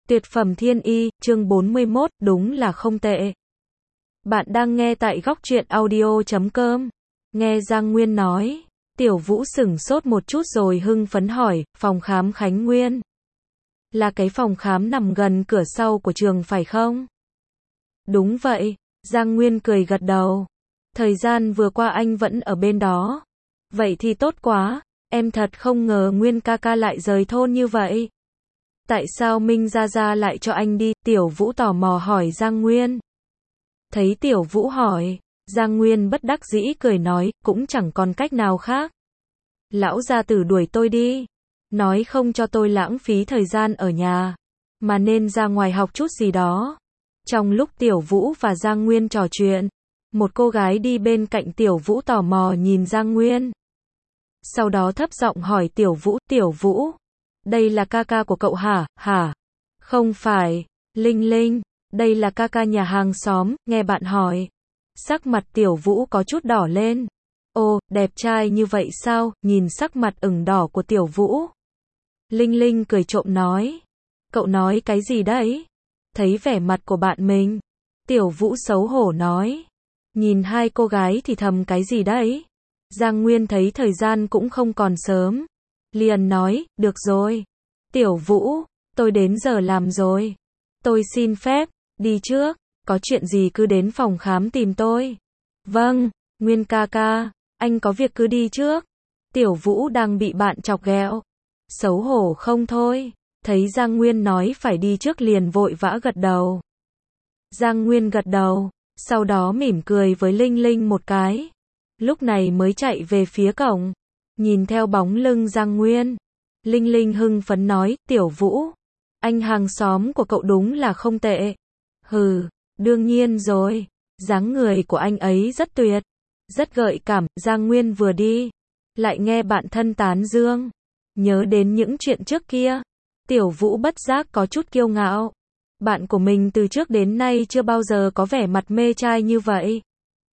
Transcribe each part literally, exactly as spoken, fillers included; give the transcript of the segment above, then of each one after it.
Tuyệt phẩm thiên y, chương bốn mươi mốt, đúng là không tệ. Bạn đang nghe tại góc truyện audio chấm com. Nghe Giang Nguyên nói, Tiểu Vũ sửng sốt một chút rồi hưng phấn hỏi, phòng khám Khánh Nguyên. Là cái phòng khám nằm gần cửa sau của trường phải không? Đúng vậy, Giang Nguyên cười gật đầu. Thời gian vừa qua anh vẫn ở bên đó. Vậy thì tốt quá, em thật không ngờ Nguyên ca ca lại rời thôn như vậy. Tại sao Minh Gia Gia lại cho anh đi? Tiểu Vũ tò mò hỏi Giang Nguyên. Thấy Tiểu Vũ hỏi, Giang Nguyên bất đắc dĩ cười nói, cũng chẳng còn cách nào khác. Lão gia tử đuổi tôi đi, nói không cho tôi lãng phí thời gian ở nhà, mà nên ra ngoài học chút gì đó. Trong lúc Tiểu Vũ và Giang Nguyên trò chuyện, một cô gái đi bên cạnh Tiểu Vũ tò mò nhìn Giang Nguyên. Sau đó thấp giọng hỏi Tiểu Vũ, Tiểu Vũ, đây là ca ca của cậu hả, hả? Không phải, Linh Linh, đây là ca ca nhà hàng xóm, nghe bạn hỏi. Sắc mặt Tiểu Vũ có chút đỏ lên. Ô, đẹp trai như vậy sao, nhìn sắc mặt ửng đỏ của Tiểu Vũ. Linh Linh cười trộm nói. Cậu nói cái gì đấy? Thấy vẻ mặt của bạn mình. Tiểu Vũ xấu hổ nói. Nhìn hai cô gái thì thầm cái gì đấy? Giang Nguyên thấy thời gian cũng không còn sớm. Liền nói, được rồi. Tiểu Vũ, tôi đến giờ làm rồi. Tôi xin phép, đi trước, có chuyện gì cứ đến phòng khám tìm tôi. Vâng, Nguyên ca ca, anh có việc cứ đi trước. Tiểu Vũ đang bị bạn chọc ghẹo. Xấu hổ không thôi, thấy Giang Nguyên nói phải đi trước liền vội vã gật đầu. Giang Nguyên gật đầu, sau đó mỉm cười với Linh Linh một cái. Lúc này mới chạy về phía cổng. Nhìn theo bóng lưng Giang Nguyên, Linh Linh hưng phấn nói, Tiểu Vũ, anh hàng xóm của cậu đúng là không tệ. Hừ, đương nhiên rồi, dáng người của anh ấy rất tuyệt, rất gợi cảm. Giang Nguyên vừa đi, lại nghe bạn thân tán dương, nhớ đến những chuyện trước kia. Tiểu Vũ bất giác có chút kiêu ngạo. Bạn của mình từ trước đến nay chưa bao giờ có vẻ mặt mê trai như vậy.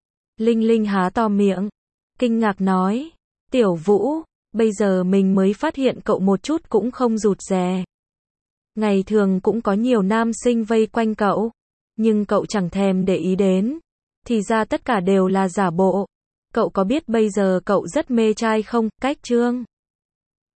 Linh Linh há to miệng, kinh ngạc nói, Tiểu Vũ, bây giờ mình mới phát hiện cậu một chút cũng không rụt rè. Ngày thường cũng có nhiều nam sinh vây quanh cậu, nhưng cậu chẳng thèm để ý đến. Thì ra tất cả đều là giả bộ. Cậu có biết bây giờ cậu rất mê trai không? Cách trương